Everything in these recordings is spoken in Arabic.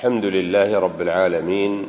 الحمد لله رب العالمين،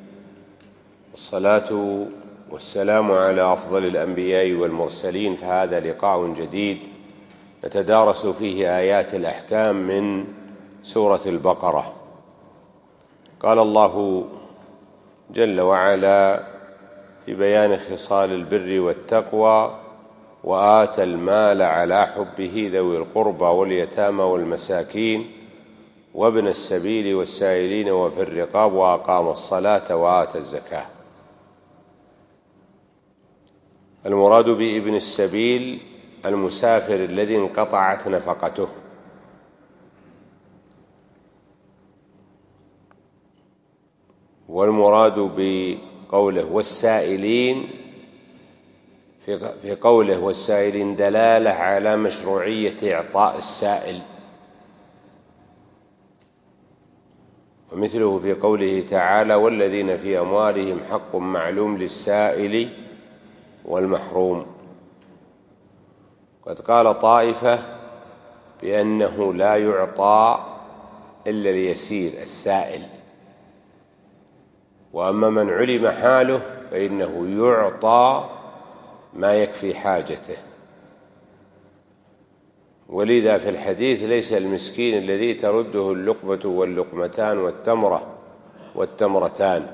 والصلاة والسلام على أفضل الأنبياء والمرسلين. فهذا لقاء جديد نتدارس فيه آيات الأحكام من سورة البقرة. قال الله جل وعلا في بيان خصال البر والتقوى: وآتى المال على حبه ذوي القربى واليتامى والمساكين وابن السبيل والسائلين وفي الرقاب وأقام الصلاة وآتى الزكاة. المراد بابن السبيل المسافر الذي انقطعت نفقته، والمراد بقوله والسائلين في قوله والسائلين دلالة على مشروعية إعطاء السائل، ومثله في قوله تعالى: والذين في أموالهم حق معلوم للسائل والمحروم. قد قال طائفة بأنه لا يعطى إلا اليسير السائل، وأما من علم حاله فإنه يعطى ما يكفي حاجته. ولذا في الحديث: ليس المسكين الذي ترده اللقمة واللقمتان والتمرة والتمرتان.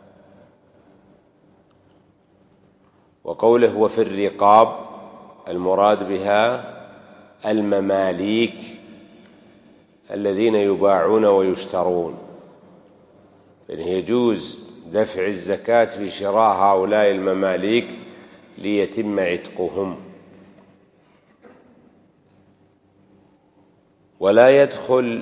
وقوله وفي الرقاب المراد بها المماليك الذين يباعون ويشترون، فإنه يجوز دفع الزكاة في شراء هؤلاء المماليك ليتم عتقهم. ولا يدخل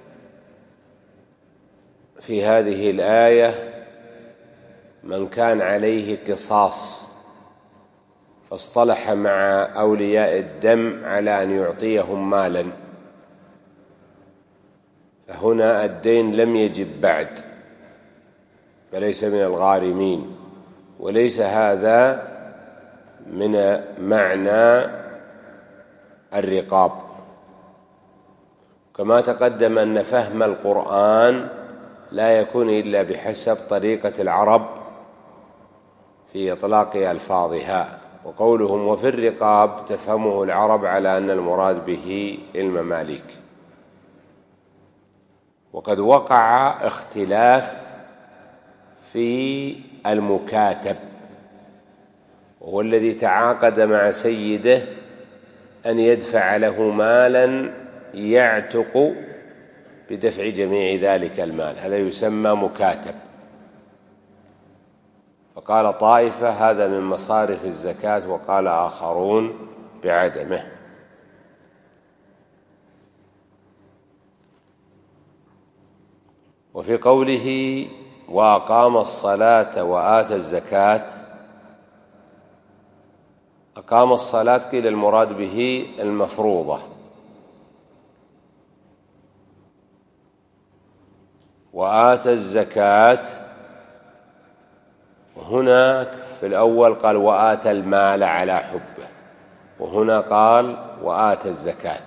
في هذه الآية من كان عليه قصاص فاصطلح مع أولياء الدم على أن يعطيهم مالا، فهنا الدين لم يجب بعد فليس من الغارمين، وليس هذا من معنى الرقاب. كما تقدم أن فهم القرآن لا يكون إلا بحسب طريقة العرب في إطلاق ألفاظها، وقولهم وفي الرقاب تفهمه العرب على أن المراد به المماليك. وقد وقع اختلاف في المكاتب، وهو الذي تعاقد مع سيده أن يدفع له مالا يعتق بدفع جميع ذلك المال، هذا يسمى مكاتب. فقال طائفة هذا من مصارف الزكاة، وقال آخرون بعدمه. وفي قوله وأقام الصلاة وآتى الزكاة، أقام الصلاة قيل المراد به المفروضة، وآتى الزكاة هناك في الأول قال وآتى المال على حبه، وهنا قال وآتى الزكاة.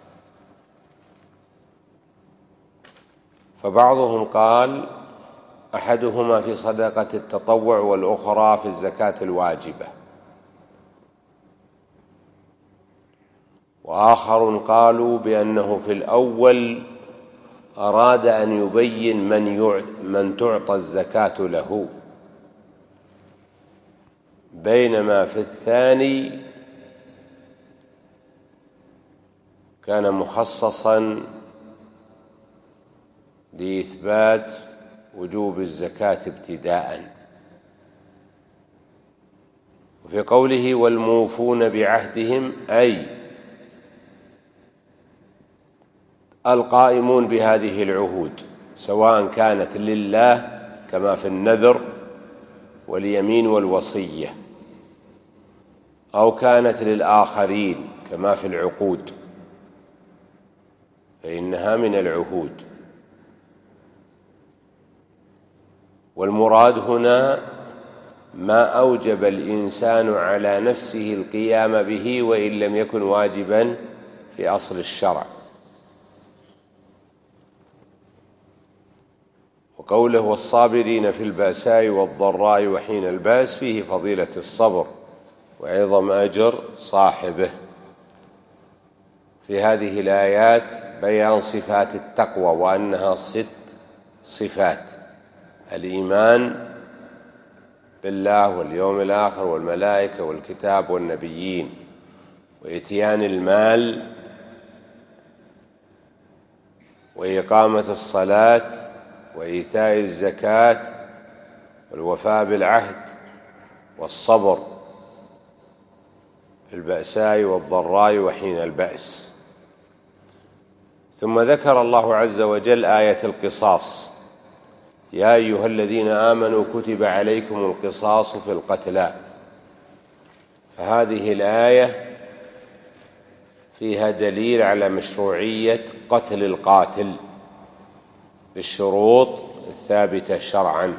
فبعضهم قال أحدهما في صدقة التطوع والأخرى في الزكاة الواجبة، وآخر قالوا بأنه في الأول أراد أن يبين من تعطى الزكاة له، بينما في الثاني كان مخصصا لإثبات وجوب الزكاة ابتداءً. وفي قوله والموفون بعهدهم أي القائمون بهذه العهود، سواء كانت لله كما في النذر واليمين والوصية، أو كانت للآخرين كما في العقود، فإنها من العهود. والمراد هنا ما أوجب الإنسان على نفسه القيام به وإن لم يكن واجبا في أصل الشرع. وقوله والصابرين في البأساء والضراء وحين البأس فيه فضيلة الصبر وعظم أجر صاحبه. في هذه الآيات بيان صفات التقوى وأنها 6 صفات: الإيمان بالله واليوم الآخر والملائكة والكتاب والنبيين، وإتيان المال، وإقامة الصلاة، وإيتاء الزكاة، والوفاء بالعهد، والصبر في البأساء والضراء وحين البأس. ثم ذكر الله عز وجل آية القصاص: يا أيها الذين آمنوا كتب عليكم القصاص في القتلى. فهذه الآية فيها دليل على مشروعية قتل القاتل بالشروط الثابتة شرعا.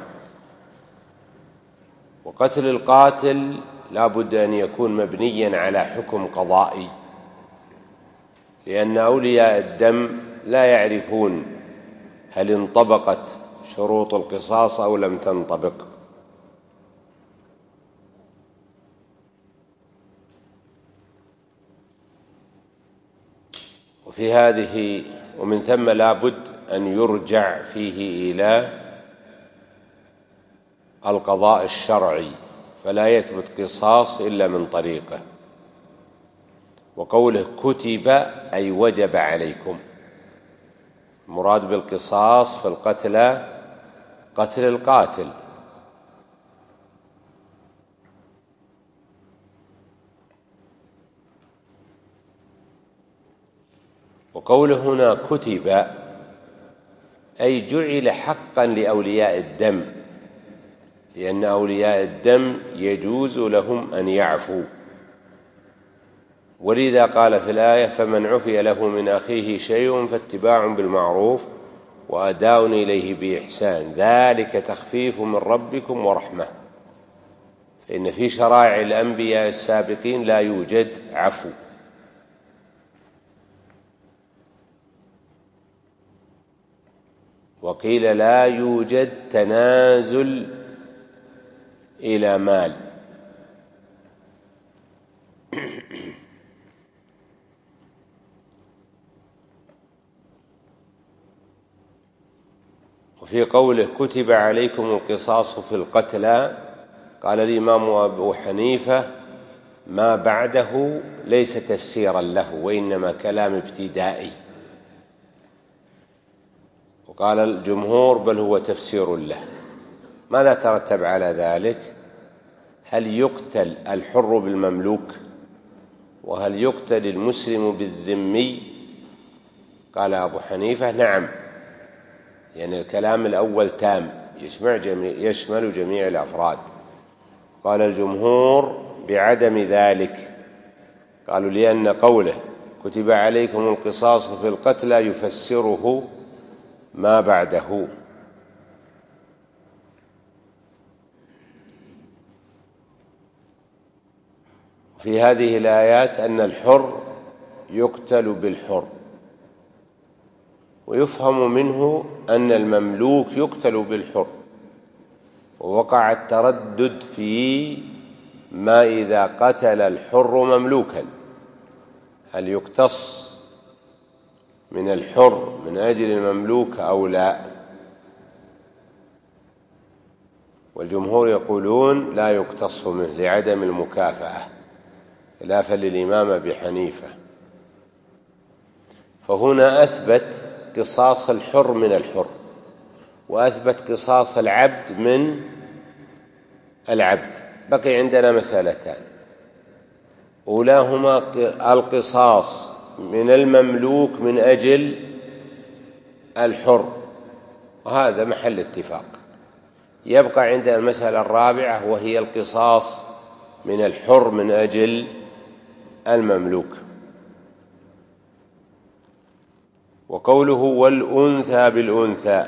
وقتل القاتل لا بد أن يكون مبنيا على حكم قضائي، لأن أولياء الدم لا يعرفون هل انطبقت شروط القصاص أو لم تنطبق. وفي هذه ومن ثم لا بد أن يرجع فيه إلى القضاء الشرعي، فلا يثبت قصاص إلا من طريقه. وقوله كتب أي وجب عليكم، المراد بالقصاص في القتلى قتل القاتل. وقوله هنا كتب أي جعل حقا لأولياء الدم، لأن أولياء الدم يجوز لهم أن يعفوا، ولذا قال في الآية فمن عفي له من أخيه شيء فاتباع بالمعروف وأداء إليه بإحسان ذلك تخفيف من ربكم ورحمة. فإن في شرائع الأنبياء السابقين لا يوجد عفو. وقيل لا يوجد تنازل إلى مال. وفي قوله كتب عليكم القصاص في القتلى قال الإمام أبو حنيفة ما بعده ليس تفسيرا له وإنما كلام ابتدائي. وقال الجمهور بل هو تفسير له. ماذا ترتب على ذلك؟ هل يقتل الحر بالمملوك؟ وهل يقتل المسلم بالذمي؟ قال أبو حنيفة نعم، يعني الكلام الأول تام يشمل جميع الأفراد. قال الجمهور بعدم ذلك، قالوا لأن قوله كتب عليكم القصاص في القتلى يفسره ما بعده. في هذه الآيات أن الحر يقتل بالحر، ويفهم منه أن المملوك يقتل بالحر. ووقع التردد في ما إذا قتل الحر مملوكا، هل يقتص من الحر من أجل المملوك أو لا؟ والجمهور يقولون لا يقتص منه لعدم المكافأة، خلافا للإمام أبي حنيفة. فهنا أثبت قصاص الحر من الحر، وأثبت قصاص العبد من العبد. بقي عندنا مسألتان، أولاهما القصاص من المملوك من أجل الحر، وهذا محل اتفاق. يبقى عندنا المسألة الرابعة وهي القصاص من الحر من أجل المملوك. وقوله والأنثى بالأنثى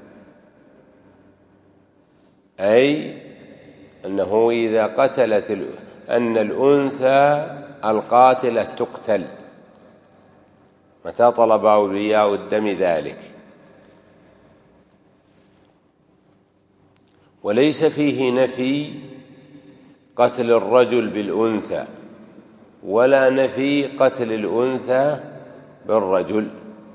أي أنه إذا قتلت أن الأنثى القاتلة تقتل متى طلب أولياء الدم ذلك. وليس فيه نفي قتل الرجل بالأنثى ولا نفي قتل الأنثى بالرجل.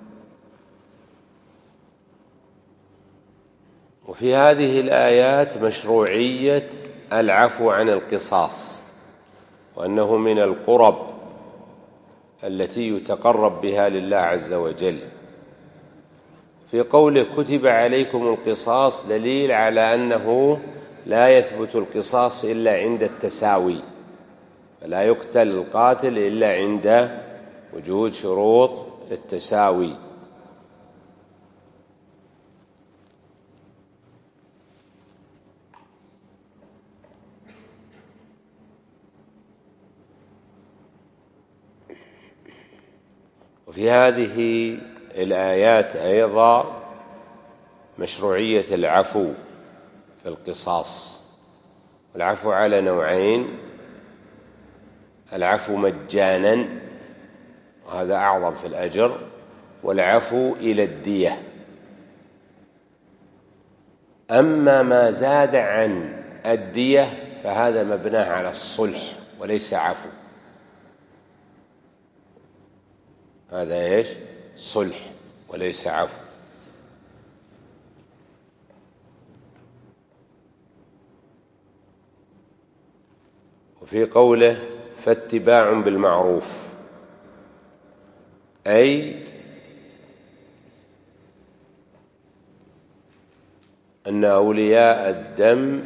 وفي هذه الآيات مشروعية العفو عن القصاص، وأنه من القرب التي يتقرب بها لله عز وجل. في قوله كتب عليكم القصاص دليل على أنه لا يثبت القصاص إلا عند التساوي، فلا يقتل القاتل إلا عند وجود شروط التساوي. وفي هذه الآيات أيضا مشروعية العفو في القصاص. العفو على نوعين: العفو مجانا وهذا أعظم في الأجر، والعفو إلى الدية. أما ما زاد عن الدية فهذا مبناه على الصلح وليس عفو، هذا إيش؟ صلح وليس عفو. وفي قوله فاتباع بالمعروف، أي أن أولياء الدم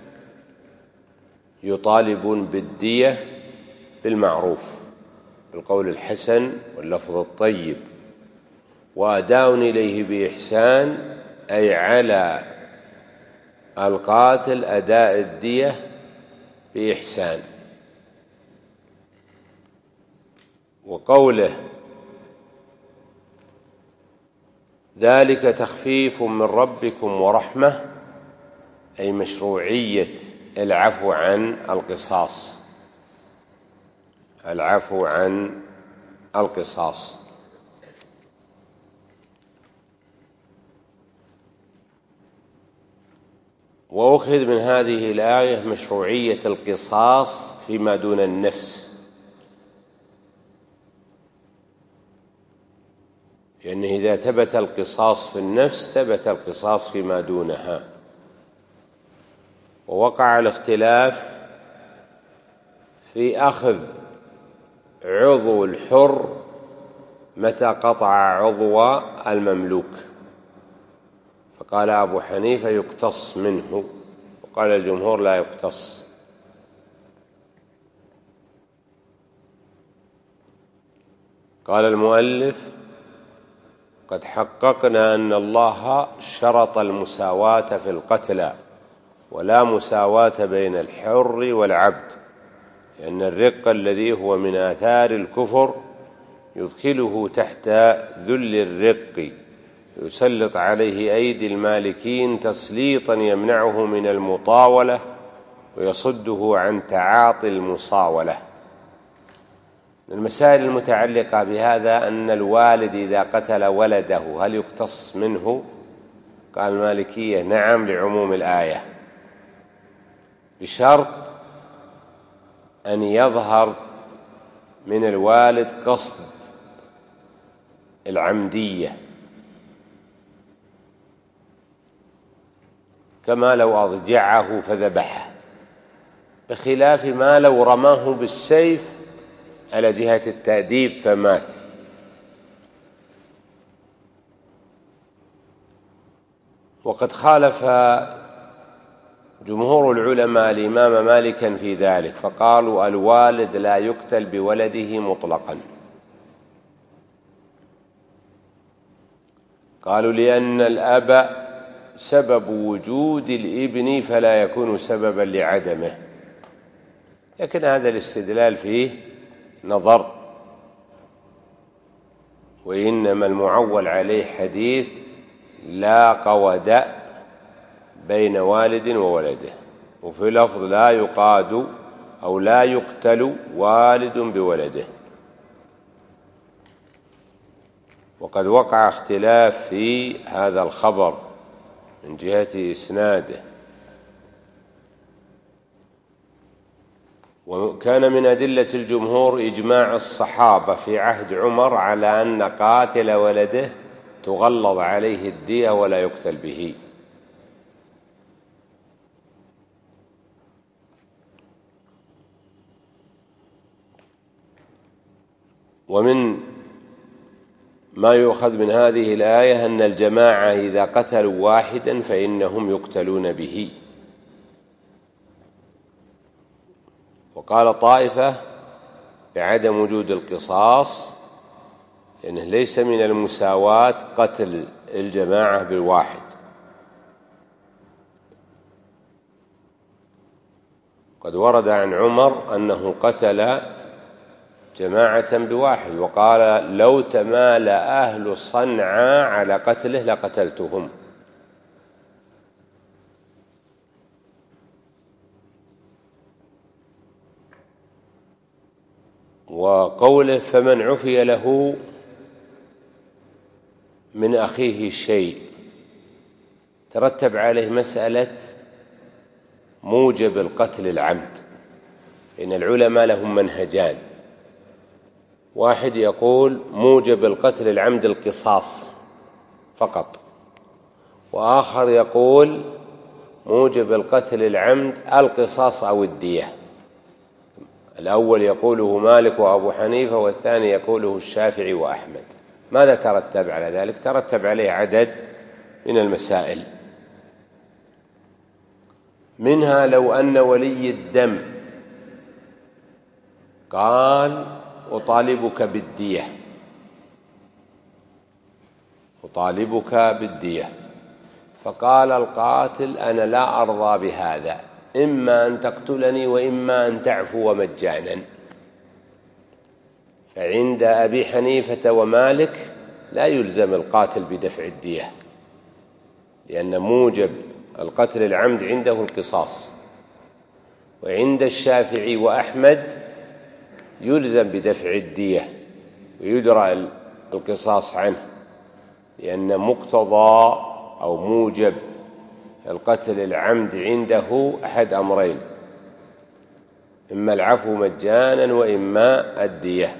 يطالبون بالدية بالمعروف، بالقول الحسن واللفظ الطيب، وأداء إليه بإحسان، أي على القاتل أداء الدية بإحسان. وقوله ذلك تخفيف من ربكم ورحمة، أي مشروعية العفو عن القصاص، العفو عن القصاص. وأخذ من هذه الآية مشروعية القصاص فيما دون النفس، لأنه إذا ثبت القصاص في النفس ثبت القصاص فيما دونها. ووقع الاختلاف في أخذ عضو الحر متى قطع عضو المملوك، فقال أبو حنيفة يقتص منه، وقال الجمهور لا يقتص. قال المؤلف قد حققنا أن الله شرط المساواة في القتلى ولا مساواة بين الحر والعبد، لأن الرق الذي هو من آثار الكفر يدخله تحت ذل الرق، يسلط عليه أيدي المالكين تسليطا يمنعه من المطاولة ويصده عن تعاطي المصاولة. المسائل المتعلقة بهذا أن الوالد إذا قتل ولده هل يقتص منه؟ قال المالكية نعم لعموم الآية، بشرط أن يظهر من الوالد قصد العمدية، كما لو أضجعه فذبحه، بخلاف ما لو رماه بالسيف على جهة التأديب فمات. وقد خالف جمهور العلماء الإمام مالكا في ذلك، فقالوا الوالد لا يقتل بولده مطلقا. قالوا لأن الأب سبب وجود الابن فلا يكون سببا لعدمه، لكن هذا الاستدلال فيه نظر، وإنما المعول عليه حديث لا قود بين والد وولده، وفي لفظ لا يقاد أو لا يقتل والد بولده. وقد وقع اختلاف في هذا الخبر من جهة إسناده، وكان من أدلة الجمهور إجماع الصحابة في عهد عمر على أن قاتل ولده تغلظ عليه الدية ولا يقتل به. ومن ما يؤخذ من هذه الآية أن الجماعة إذا قتلوا واحدا فإنهم يقتلون به. وقال طائفة بعدم وجود القصاص لأنه ليس من المساواة قتل الجماعة بالواحد. قد ورد عن عمر أنه قتل جماعة بواحد، وقال لو تمال أهل صنعاء على قتله لقتلتهم. وقوله فمن عفي له من أخيه شيء ترتب عليه مسألة موجب القتل العمد، إن العلماء لهم منهجان، واحد يقول موجب القتل العمد القصاص فقط، وآخر يقول موجب القتل العمد القصاص أو الدية. الأول يقوله مالك وأبو حنيفة، والثاني يقوله الشافعي وأحمد. ماذا ترتب على ذلك؟ ترتب عليه عدد من المسائل، منها لو أن ولي الدم قال أطالبك بالدية، فقال القاتل أنا لا أرضى بهذا، إما أن تقتلني وإما أن تعفو مجانا. فعند أبي حنيفة ومالك لا يلزم القاتل بدفع الدية، لأن موجب القتل العمد عنده القصاص. وعند الشافعي وأحمد يلزم بدفع الدية ويدرى القصاص عنه، لأن مقتضى أو موجب القتل العمد عنده أحد أمرين، إما العفو مجانا وإما الدية.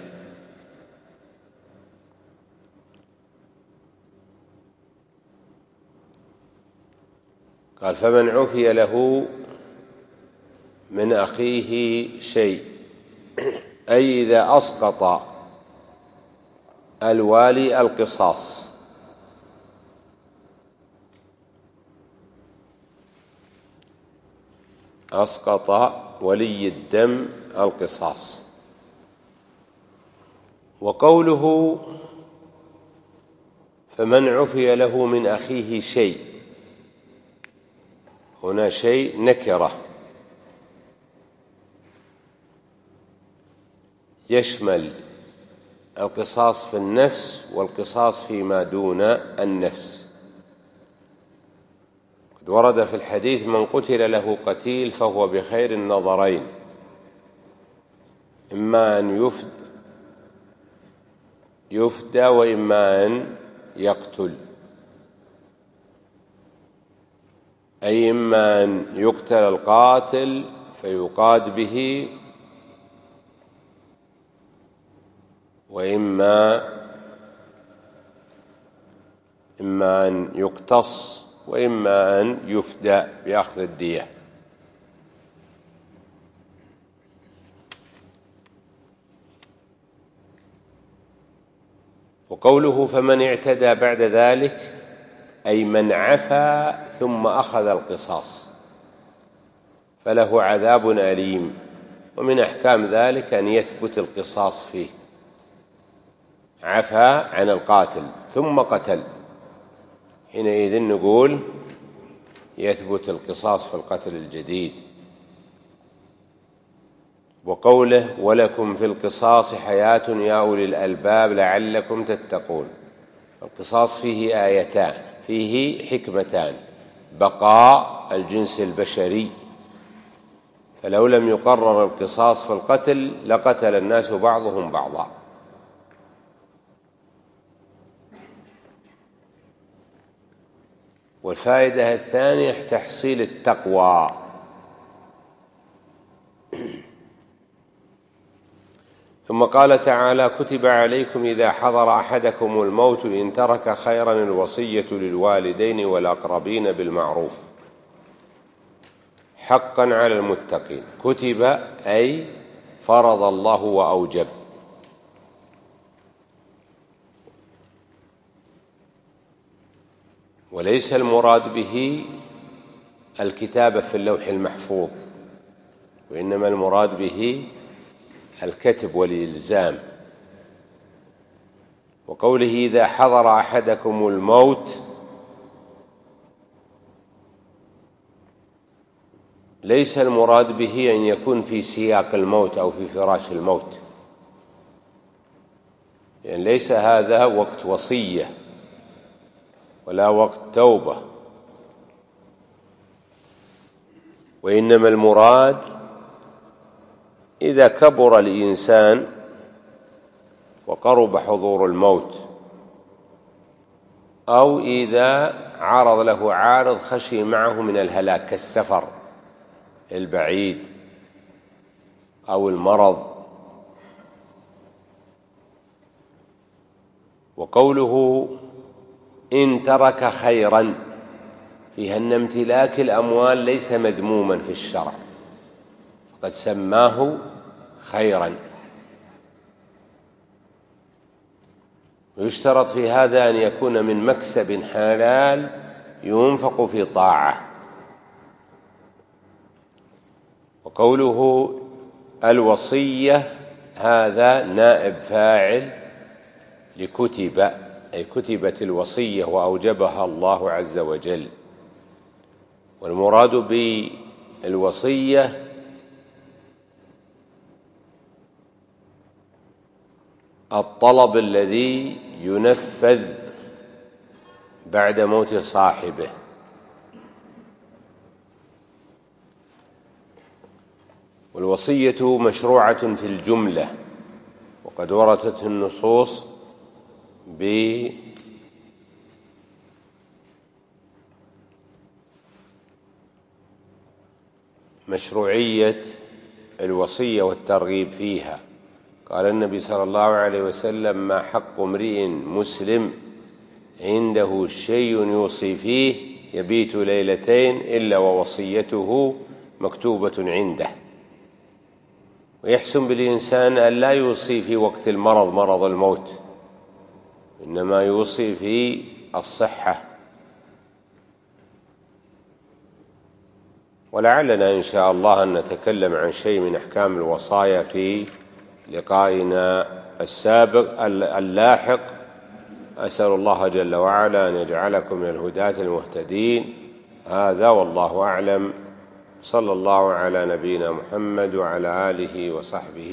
قال فمن عفي له من أخيه شيء، أي إذا أسقط الوالي القصاص، أسقط ولي الدم القصاص. وقوله فمن عفي له من أخيه شيء، هنا شيء نكرة يشمل القصاص في النفس والقصاص فيما دون النفس. قد ورد في الحديث من قتل له قتيل فهو بخير النظرين، إما أن يفدى وإما أن يقتل، أي إما أن يقتل القاتل فيقاد به، وإما أن يقتص، وإما أن يفدى بأخذ الدية. وقوله فمن اعتدى بعد ذلك، أي من عفا ثم أخذ القصاص فله عذاب أليم، ومن أحكام ذلك أن يثبت القصاص فيه. عفا عن القاتل ثم قتل، حينئذ نقول يثبت القصاص في القتل الجديد. وقوله ولكم في القصاص حياة يا أولي الألباب لعلكم تتقون، القصاص فيه آيتان، فيه حكمتان: بقاء الجنس البشري، فلو لم يقرر القصاص في القتل لقتل الناس بعضهم بعضا. والفائدة الثانية تحصيل التقوى، ثم قال تعالى: كتب عليكم إذا حضر أحدكم الموت إن ترك خيرا الوصية للوالدين والأقربين بالمعروف حقا على المتقين. كتب أي فرض الله وأوجب، وليس المراد به الكتابة في اللوح المحفوظ، وإنما المراد به الكتب والإلزام. وقوله إذا حضر أحدكم الموت ليس المراد به أن يكون في سياق الموت أو في فراش الموت، يعني ليس هذا وقت وصية ولا وقت توبة، وإنما المراد إذا كبر الإنسان وقرب حضور الموت، أو إذا عرض له عارض خشي معه من الهلاك كالسفر البعيد أو المرض. وقوله إن ترك خيرا فيها أن امتلاك الأموال ليس مذموما في الشرع، فقد سماه خيرا. ويشترط في هذا أن يكون من مكسب حلال ينفق في طاعة. وقوله الوصية هذا نائب فاعل لكتب، أي كتبت الوصية وأوجبها الله عز وجل. والمراد بالوصية الطلب الذي ينفذ بعد موت صاحبه. والوصية مشروعة في الجملة، وقد وردت النصوص بمشروعية الوصية والترغيب فيها. قال النبي صلى الله عليه وسلم: ما حق امرئ مسلم عنده شيء يوصي فيه يبيت ليلتين إلا ووصيته مكتوبة عنده. ويحسن بالإنسان أن لا يوصي في وقت المرض، مرض الموت، إنما يوصي في الصحة. ولعلنا إن شاء الله أن نتكلم عن شيء من أحكام الوصايا في لقائنا السابق اللاحق. أسأل الله جل وعلا أن يجعلكم من الهداة المهتدين. هذا والله أعلم. صلى الله على نبينا محمد وعلى آله وصحبه